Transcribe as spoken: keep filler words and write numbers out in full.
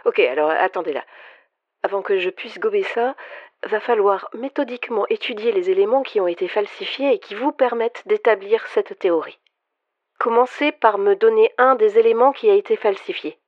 Ok, alors attendez là. Avant que je puisse gober ça, va falloir méthodiquement étudier les éléments qui ont été falsifiés et qui vous permettent d'établir cette théorie. Commencez par me donner un des éléments qui a été falsifié.